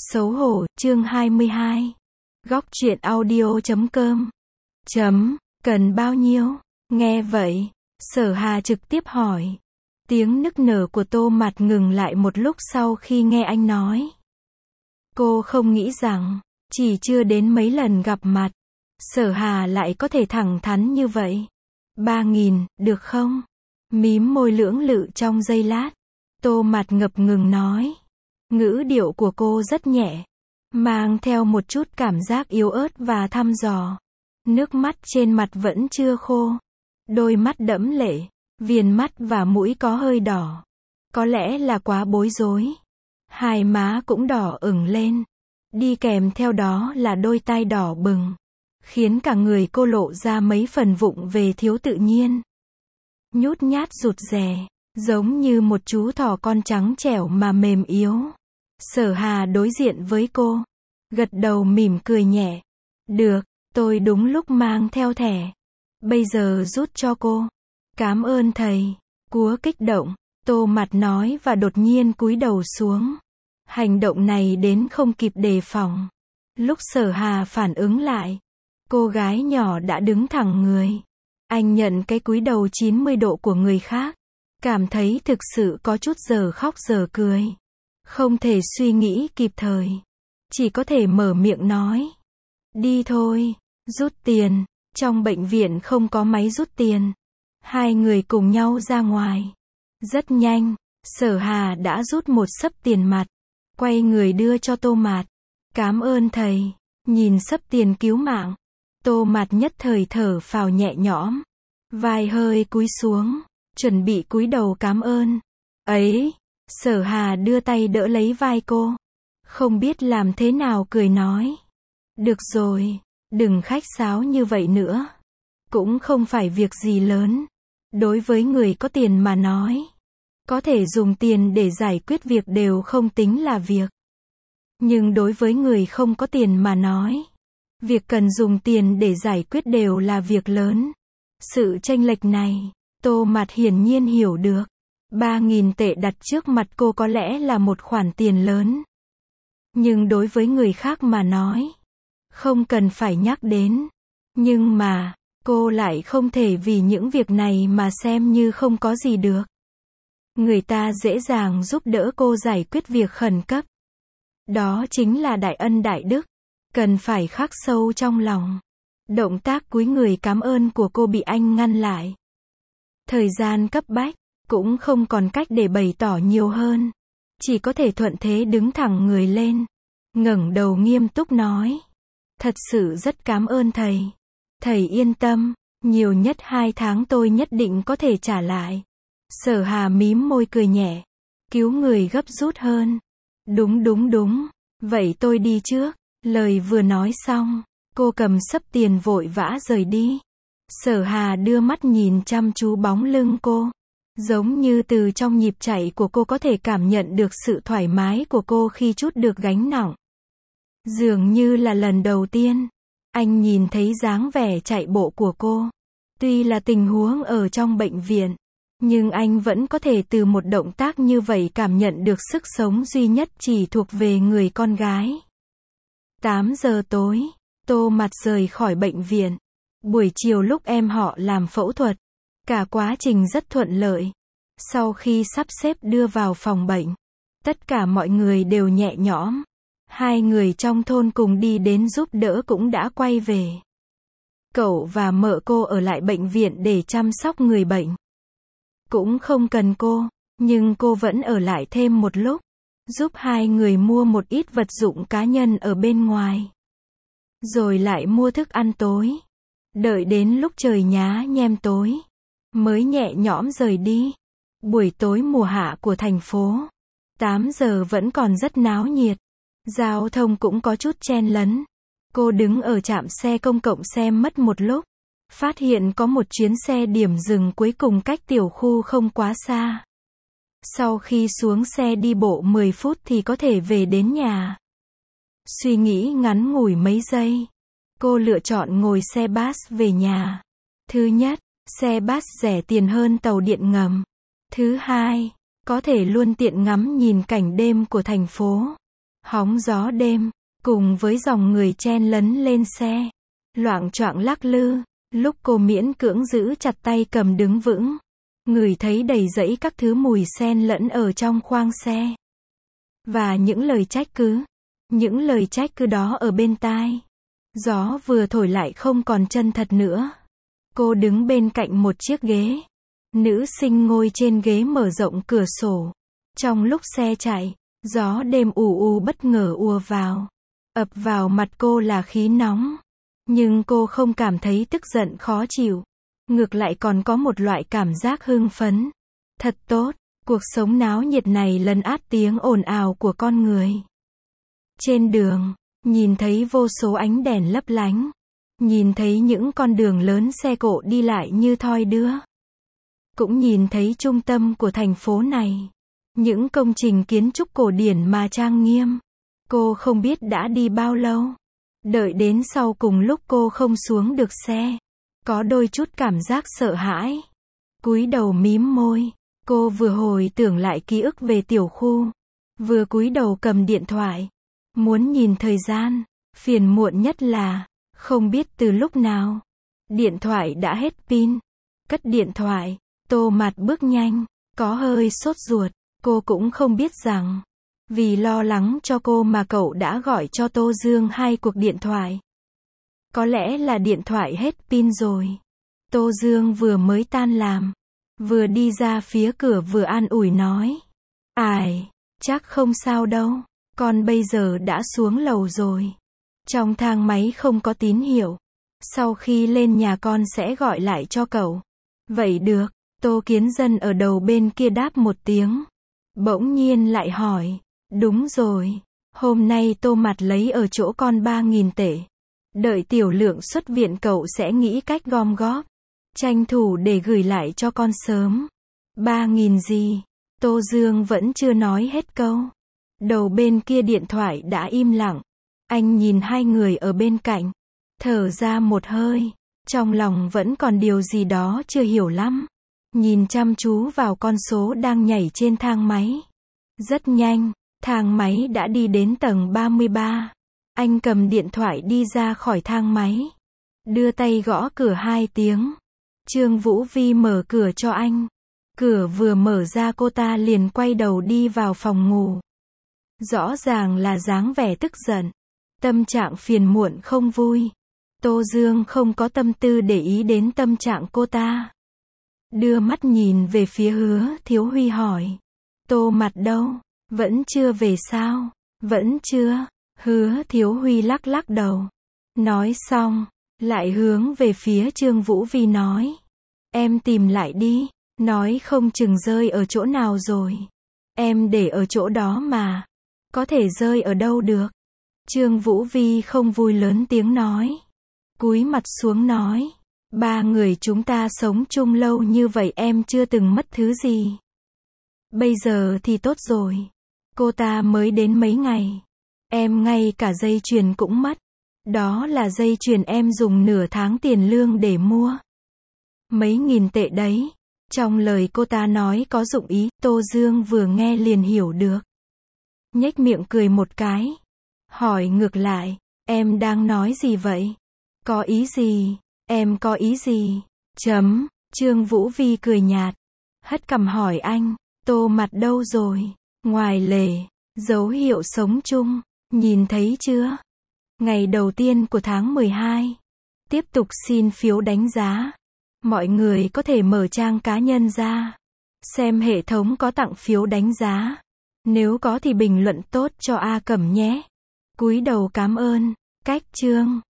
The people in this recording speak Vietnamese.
Xấu hổ, chương 22. Góc truyện audio.com. Cần bao nhiêu? Nghe vậy, Sở Hà trực tiếp hỏi. Tiếng nức nở của Tô Mạt ngừng lại một lúc sau khi nghe anh nói. Cô không nghĩ rằng, chỉ chưa đến mấy lần gặp mặt, Sở Hà lại có thể thẳng thắn như vậy. 3.000, được không? Mím môi lưỡng lự trong giây lát. Tô Mạt ngập ngừng nói. Ngữ điệu của cô rất nhẹ, mang theo một chút cảm giác yếu ớt và thăm dò. Nước mắt trên mặt vẫn chưa khô. Đôi mắt đẫm lệ, viền mắt và mũi có hơi đỏ. Có lẽ là quá bối rối. Hai má cũng đỏ ửng lên. Đi kèm theo đó là đôi tai đỏ bừng, khiến cả người cô lộ ra mấy phần vụng về thiếu tự nhiên. Nhút nhát rụt rè, giống như một chú thỏ con trắng trẻo mà mềm yếu. Sở Hà đối diện với cô, gật đầu mỉm cười nhẹ. Được, tôi đúng lúc mang theo thẻ. Bây giờ rút cho cô. Cảm ơn thầy. Cúa kích động, Tô Mạt nói và đột nhiên cúi đầu xuống. Hành động này đến không kịp đề phòng. Lúc Sở Hà phản ứng lại, cô gái nhỏ đã đứng thẳng người. Anh nhận cái cúi đầu 90 độ của người khác, cảm thấy thực sự có chút giờ khóc giờ cười. Không thể suy nghĩ kịp thời, chỉ có thể mở miệng nói. Đi thôi, rút tiền. Trong bệnh viện không có máy rút tiền. Hai người cùng nhau ra ngoài. Rất nhanh, Sở Hà đã rút một xấp tiền mặt, quay người đưa cho Tô Mạt. Cảm ơn thầy. Nhìn xấp tiền cứu mạng, Tô Mạt nhất thời thở phào nhẹ nhõm, vai hơi cúi xuống, chuẩn bị cúi đầu cảm ơn. Ấy, Sở Hà đưa tay đỡ lấy vai cô, không biết làm thế nào cười nói. Được rồi, đừng khách sáo như vậy nữa. Cũng không phải việc gì lớn. Đối với người có tiền mà nói, có thể dùng tiền để giải quyết việc đều không tính là việc. Nhưng đối với người không có tiền mà nói, việc cần dùng tiền để giải quyết đều là việc lớn. Sự chênh lệch này, Tô Mạt hiển nhiên hiểu được. 3.000 tệ đặt trước mặt cô có lẽ là một khoản tiền lớn. Nhưng đối với người khác mà nói, không cần phải nhắc đến. Nhưng mà, cô lại không thể vì những việc này mà xem như không có gì được. Người ta dễ dàng giúp đỡ cô giải quyết việc khẩn cấp. Đó chính là đại ân đại đức, cần phải khắc sâu trong lòng. Động tác cúi người cảm ơn của cô bị anh ngăn lại. Thời gian cấp bách, cũng không còn cách để bày tỏ nhiều hơn. Chỉ có thể thuận thế đứng thẳng người lên, ngẩng đầu nghiêm túc nói. Thật sự rất cảm ơn thầy. Thầy yên tâm, nhiều nhất 2 tháng tôi nhất định có thể trả lại. Sở Hà mím môi cười nhẹ, cứu người gấp rút hơn. Đúng, vậy tôi đi trước. Lời vừa nói xong, cô cầm xấp tiền vội vã rời đi. Sở Hà đưa mắt nhìn chăm chú bóng lưng cô. Giống như từ trong nhịp chạy của cô có thể cảm nhận được sự thoải mái của cô khi trút được gánh nặng. Dường như là lần đầu tiên, anh nhìn thấy dáng vẻ chạy bộ của cô. Tuy là tình huống ở trong bệnh viện, nhưng anh vẫn có thể từ một động tác như vậy cảm nhận được sức sống duy nhất chỉ thuộc về người con gái. 8 giờ tối, Tô Mạt rời khỏi bệnh viện. Buổi chiều lúc em họ làm phẫu thuật, cả quá trình rất thuận lợi. Sau khi sắp xếp đưa vào phòng bệnh, tất cả mọi người đều nhẹ nhõm. Hai người trong thôn cùng đi đến giúp đỡ cũng đã quay về. Cậu và mợ cô ở lại bệnh viện để chăm sóc người bệnh. Cũng không cần cô, nhưng cô vẫn ở lại thêm một lúc, giúp hai người mua một ít vật dụng cá nhân ở bên ngoài. Rồi lại mua thức ăn tối. Đợi đến lúc trời nhá nhem tối, mới nhẹ nhõm rời đi. Buổi tối mùa hạ của thành phố, 8 giờ vẫn còn rất náo nhiệt. Giao thông cũng có chút chen lấn. Cô đứng ở trạm xe công cộng xem mất một lúc. Phát hiện có một chuyến xe điểm dừng cuối cùng cách tiểu khu không quá xa. Sau khi xuống xe đi bộ 10 phút thì có thể về đến nhà. Suy nghĩ ngắn ngủi mấy giây, cô lựa chọn ngồi xe bus về nhà. Thứ nhất, xe bus rẻ tiền hơn tàu điện ngầm. Thứ hai, có thể luôn tiện ngắm nhìn cảnh đêm của thành phố. hóng gió đêm, cùng với dòng người chen lấn lên xe, loạng choạng lắc lư, lúc cô miễn cưỡng giữ chặt tay cầm đứng vững, ngửi thấy đầy rẫy các thứ mùi xen lẫn ở trong khoang xe. Và những lời trách cứ đó ở bên tai. Gió vừa thổi lại không còn chân thật nữa. Cô đứng bên cạnh một chiếc ghế. Nữ sinh ngồi trên ghế mở rộng cửa sổ. Trong lúc xe chạy, gió đêm ù ù bất ngờ ùa vào. Ập vào mặt cô là khí nóng. Nhưng cô không cảm thấy tức giận khó chịu. Ngược lại còn có một loại cảm giác hưng phấn. Thật tốt, cuộc sống náo nhiệt này lấn át tiếng ồn ào của con người. Trên đường, nhìn thấy vô số ánh đèn lấp lánh. Nhìn thấy những con đường lớn xe cộ đi lại như thoi đưa. Cũng nhìn thấy trung tâm của thành phố này. Những công trình kiến trúc cổ điển mà trang nghiêm. Cô không biết đã đi bao lâu. Đợi đến sau cùng lúc cô không xuống được xe. Có đôi chút cảm giác sợ hãi. Cúi đầu mím môi. Cô vừa hồi tưởng lại ký ức về tiểu khu. Vừa cúi đầu cầm điện thoại. Muốn nhìn thời gian. Phiền muộn nhất là, không biết từ lúc nào. Điện thoại đã hết pin. Cất điện thoại. Tô Mạt bước nhanh. Có hơi sốt ruột. Cô cũng không biết rằng. Vì lo lắng cho cô mà cậu đã gọi cho Tô Dương 2 cuộc điện thoại. Có lẽ là điện thoại hết pin rồi. Tô Dương vừa mới tan làm. Vừa đi ra phía cửa vừa an ủi nói. Ải, chắc không sao đâu. Con bây giờ đã xuống lầu rồi. Trong thang máy không có tín hiệu. Sau khi lên nhà con sẽ gọi lại cho cậu. Vậy được. Tô Kiến Dân ở đầu bên kia đáp một tiếng. Bỗng nhiên lại hỏi. Đúng rồi. Hôm nay Tô Mạt lấy ở chỗ con 3.000 tệ. Đợi Tiểu Lượng xuất viện cậu sẽ nghĩ cách gom góp. Tranh thủ để gửi lại cho con sớm. 3.000 gì? Tô Dương vẫn chưa nói hết câu. Đầu bên kia điện thoại đã im lặng. Anh nhìn hai người ở bên cạnh. Thở ra một hơi. Trong lòng vẫn còn điều gì đó chưa hiểu lắm. Nhìn chăm chú vào con số đang nhảy trên thang máy. Rất nhanh, thang máy đã đi đến tầng 33. Anh cầm điện thoại đi ra khỏi thang máy. Đưa tay gõ cửa 2 tiếng. Trương Vũ Vi mở cửa cho anh. Cửa vừa mở ra cô ta liền quay đầu đi vào phòng ngủ. Rõ ràng là dáng vẻ tức giận. Tâm trạng phiền muộn không vui. Tô Dương không có tâm tư để ý đến tâm trạng cô ta. Đưa mắt nhìn về phía Hứa Thiếu Huy hỏi. Tô Mạt đâu? Vẫn chưa về sao? Vẫn chưa. Hứa Thiếu Huy lắc lắc đầu. Nói xong, lại hướng về phía Trương Vũ Vi nói. Em tìm lại đi. Nói không chừng rơi ở chỗ nào rồi. Em để ở chỗ đó mà. Có thể rơi ở đâu được. Trương Vũ Vi không vui lớn tiếng nói. Cúi mặt xuống nói. 3 người chúng ta sống chung lâu như vậy em chưa từng mất thứ gì. Bây giờ thì tốt rồi. Cô ta mới đến mấy ngày. Em ngay cả dây chuyền cũng mất. Đó là dây chuyền em dùng nửa tháng tiền lương để mua. Mấy nghìn tệ đấy. Trong lời cô ta nói có dụng ý, Tô Dương vừa nghe liền hiểu được. Nhếch miệng cười một cái. Hỏi ngược lại, em đang nói gì vậy? Có ý gì? Em có ý gì? Trương Vũ Vi cười nhạt. Hất cằm hỏi anh, Tô Mạt đâu rồi? Ngoài lề, dấu hiệu sống chung, nhìn thấy chưa? Ngày đầu tiên của tháng 12. Tiếp tục xin phiếu đánh giá. Mọi người có thể mở trang cá nhân ra. Xem hệ thống có tặng phiếu đánh giá. Nếu có thì bình luận tốt cho A Cẩm nhé. Cúi đầu cảm ơn. Cách chương